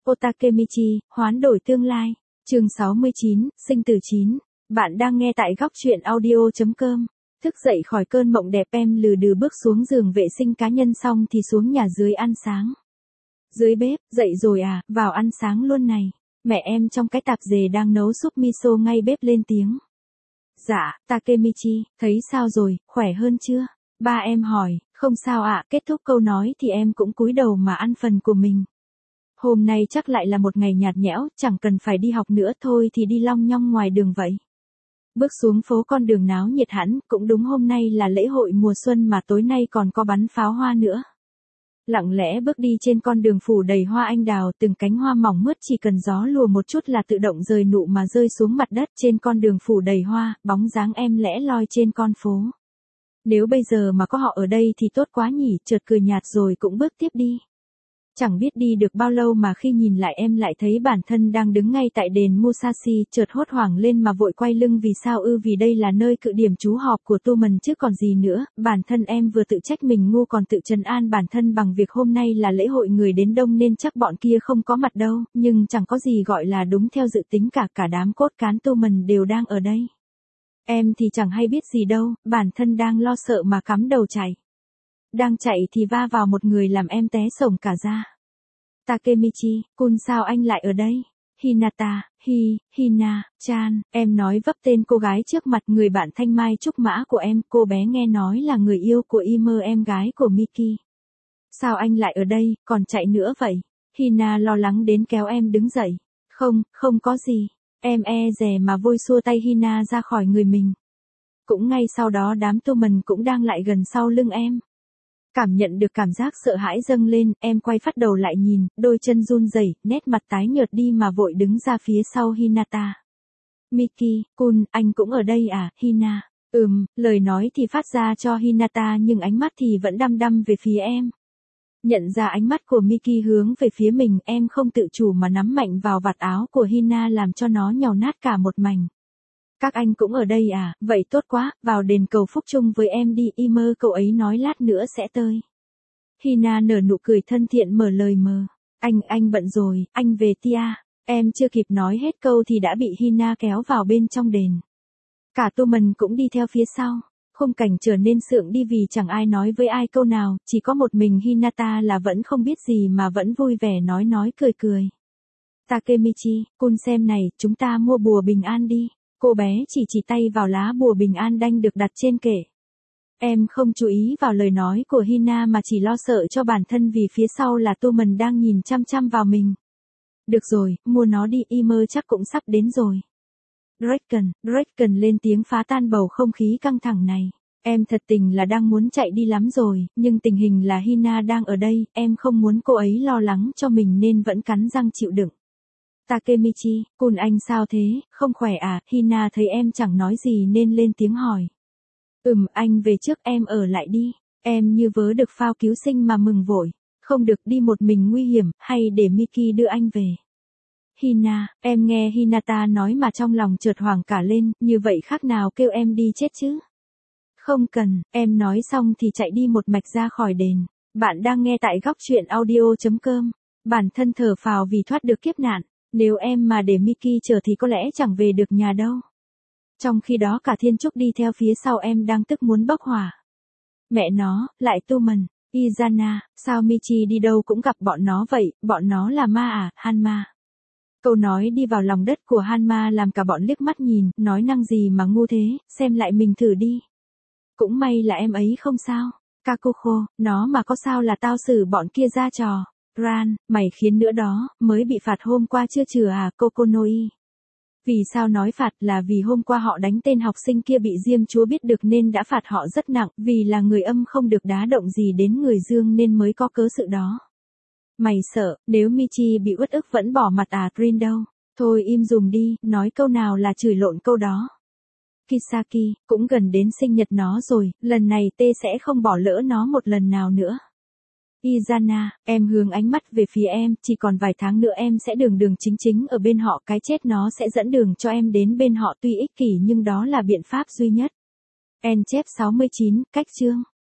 Otakemichi, hoán đổi tương lai. Chương 69, sinh tử 9. Bạn đang nghe tại góc truyện audio.com. Thức dậy khỏi cơn mộng đẹp, em lừ đừ bước xuống giường vệ sinh cá nhân xong thì xuống nhà dưới ăn sáng. Dưới bếp, dậy rồi à, vào ăn sáng luôn này. Mẹ em trong cái tạp dề đang nấu súp miso ngay bếp lên tiếng. Dạ, Takemichi, thấy sao rồi, khỏe hơn chưa? Ba em hỏi, không sao ạ, kết thúc câu nói thì em cũng cúi đầu mà ăn phần của mình. Hôm nay chắc lại là một ngày nhạt nhẽo, chẳng cần phải đi học nữa thôi thì đi long nhong ngoài đường vậy. Bước xuống phố con đường náo nhiệt hẳn, cũng đúng hôm nay là lễ hội mùa xuân mà tối nay còn có bắn pháo hoa nữa. Lặng lẽ bước đi trên con đường phủ đầy hoa anh đào, từng cánh hoa mỏng mướt chỉ cần gió lùa một chút là tự động rời nụ mà rơi xuống mặt đất. Trên con đường phủ đầy hoa, bóng dáng em lẻ loi trên con phố. Nếu bây giờ mà có họ ở đây thì tốt quá nhỉ, chợt cười nhạt rồi cũng bước tiếp đi. Chẳng biết đi được bao lâu mà khi nhìn lại em lại thấy bản thân đang đứng ngay tại đền Musashi, chợt hốt hoảng lên mà vội quay lưng. Vì sao ư? Vì đây là nơi cự điểm trú họp của Toman chứ còn gì nữa. Bản thân em vừa tự trách mình ngu còn tự trấn an bản thân bằng việc hôm nay là lễ hội người đến đông nên chắc bọn kia không có mặt đâu, nhưng chẳng có gì gọi là đúng theo dự tính cả đám cốt cán Toman đều đang ở đây. Em thì chẳng hay biết gì đâu, bản thân đang lo sợ mà cắm đầu chạy. Đang chạy thì va vào một người làm em té xổng cả ra. Takemichi, Kun sao anh lại ở đây? Hinata, Hina-chan, em nói vấp tên cô gái trước mặt, người bạn thanh mai trúc mã của em. Cô bé nghe nói là người yêu của Ime, em gái của Miki. Sao anh lại ở đây, còn chạy nữa vậy? Hina lo lắng đến kéo em đứng dậy. Không có gì. Em dè mà vội xua tay Hina ra khỏi người mình. Cũng ngay sau đó đám Toman cũng đang lại gần sau lưng em. Cảm nhận được cảm giác sợ hãi dâng lên, em quay phát đầu lại nhìn, đôi chân run rẩy, nét mặt tái nhợt đi mà vội đứng ra phía sau Hinata. Miki, Kun, anh cũng ở đây à, Hina? Lời nói thì phát ra cho Hinata nhưng ánh mắt thì vẫn đăm đăm về phía em. Nhận ra ánh mắt của Miki hướng về phía mình, em không tự chủ mà nắm mạnh vào vạt áo của Hina làm cho nó nhàu nát cả một mảnh. Các anh cũng ở đây à, vậy tốt quá, vào đền cầu phúc chung với em đi, Ime, cậu ấy nói lát nữa sẽ tới. Hina nở nụ cười thân thiện mở lời mờ. Anh bận rồi, anh về tia. Em chưa kịp nói hết câu thì đã bị Hina kéo vào bên trong đền. Cả Toman cũng đi theo phía sau. Khung cảnh trở nên sượng đi vì chẳng ai nói với ai câu nào, chỉ có một mình Hinata là vẫn không biết gì mà vẫn vui vẻ nói cười. Takemichi, Kun xem này, chúng ta mua bùa bình an đi. Cô bé chỉ tay vào lá bùa bình an đanh được đặt trên kệ. Em không chú ý vào lời nói của Hina mà chỉ lo sợ cho bản thân vì phía sau là Toman đang nhìn chăm chăm vào mình. Được rồi, mua nó đi, Ime chắc cũng sắp đến rồi. Draken lên tiếng phá tan bầu không khí căng thẳng này. Em thật tình là đang muốn chạy đi lắm rồi, nhưng tình hình là Hina đang ở đây, em không muốn cô ấy lo lắng cho mình nên vẫn cắn răng chịu đựng. Takemichi, Kun anh sao thế, không khỏe à? Hina thấy em chẳng nói gì nên lên tiếng hỏi. Anh về trước, em ở lại đi. Em như vớ được phao cứu sinh mà mừng vội. Không được đi một mình nguy hiểm, hay để Miki đưa anh về. Hina, em nghe Hinata nói mà trong lòng chợt hoảng cả lên, như vậy khác nào kêu em đi chết chứ? Không cần, em nói xong thì chạy đi một mạch ra khỏi đền. Bạn đang nghe tại góc truyện audio.com. Bản thân thở phào vì thoát được kiếp nạn. Nếu em mà để Miki chờ thì có lẽ chẳng về được nhà đâu. Trong khi đó cả Thiên Trúc đi theo phía sau em đang tức muốn bốc hỏa. Mẹ nó, lại Toman, Izana, sao Michi đi đâu cũng gặp bọn nó vậy, bọn nó là ma à, Hanma. Câu nói đi vào lòng đất của Hanma làm cả bọn liếc mắt nhìn, nói năng gì mà ngu thế, xem lại mình thử đi. Cũng may là em ấy không sao. Kakuko, nó mà có sao là tao xử bọn kia ra trò. Ran, mày khiến nữa đó, mới bị phạt hôm qua chưa chừa à, Kokonoi. Vì sao nói phạt là vì hôm qua họ đánh tên học sinh kia bị Diêm Chúa biết được nên đã phạt họ rất nặng, vì là người âm không được đá động gì đến người dương nên mới có cớ sự đó. Mày sợ, nếu Michi bị uất ức vẫn bỏ mặt à, Trin đâu. Thôi im dùm đi, nói câu nào là chửi lộn câu đó. Kisaki, cũng gần đến sinh nhật nó rồi, lần này T sẽ không bỏ lỡ nó một lần nào nữa. Izana, em hướng ánh mắt về phía em, chỉ còn vài tháng nữa em sẽ đường chính ở bên họ, cái chết nó sẽ dẫn đường cho em đến bên họ, tuy ích kỷ nhưng đó là biện pháp duy nhất. En chép 69, cách chương.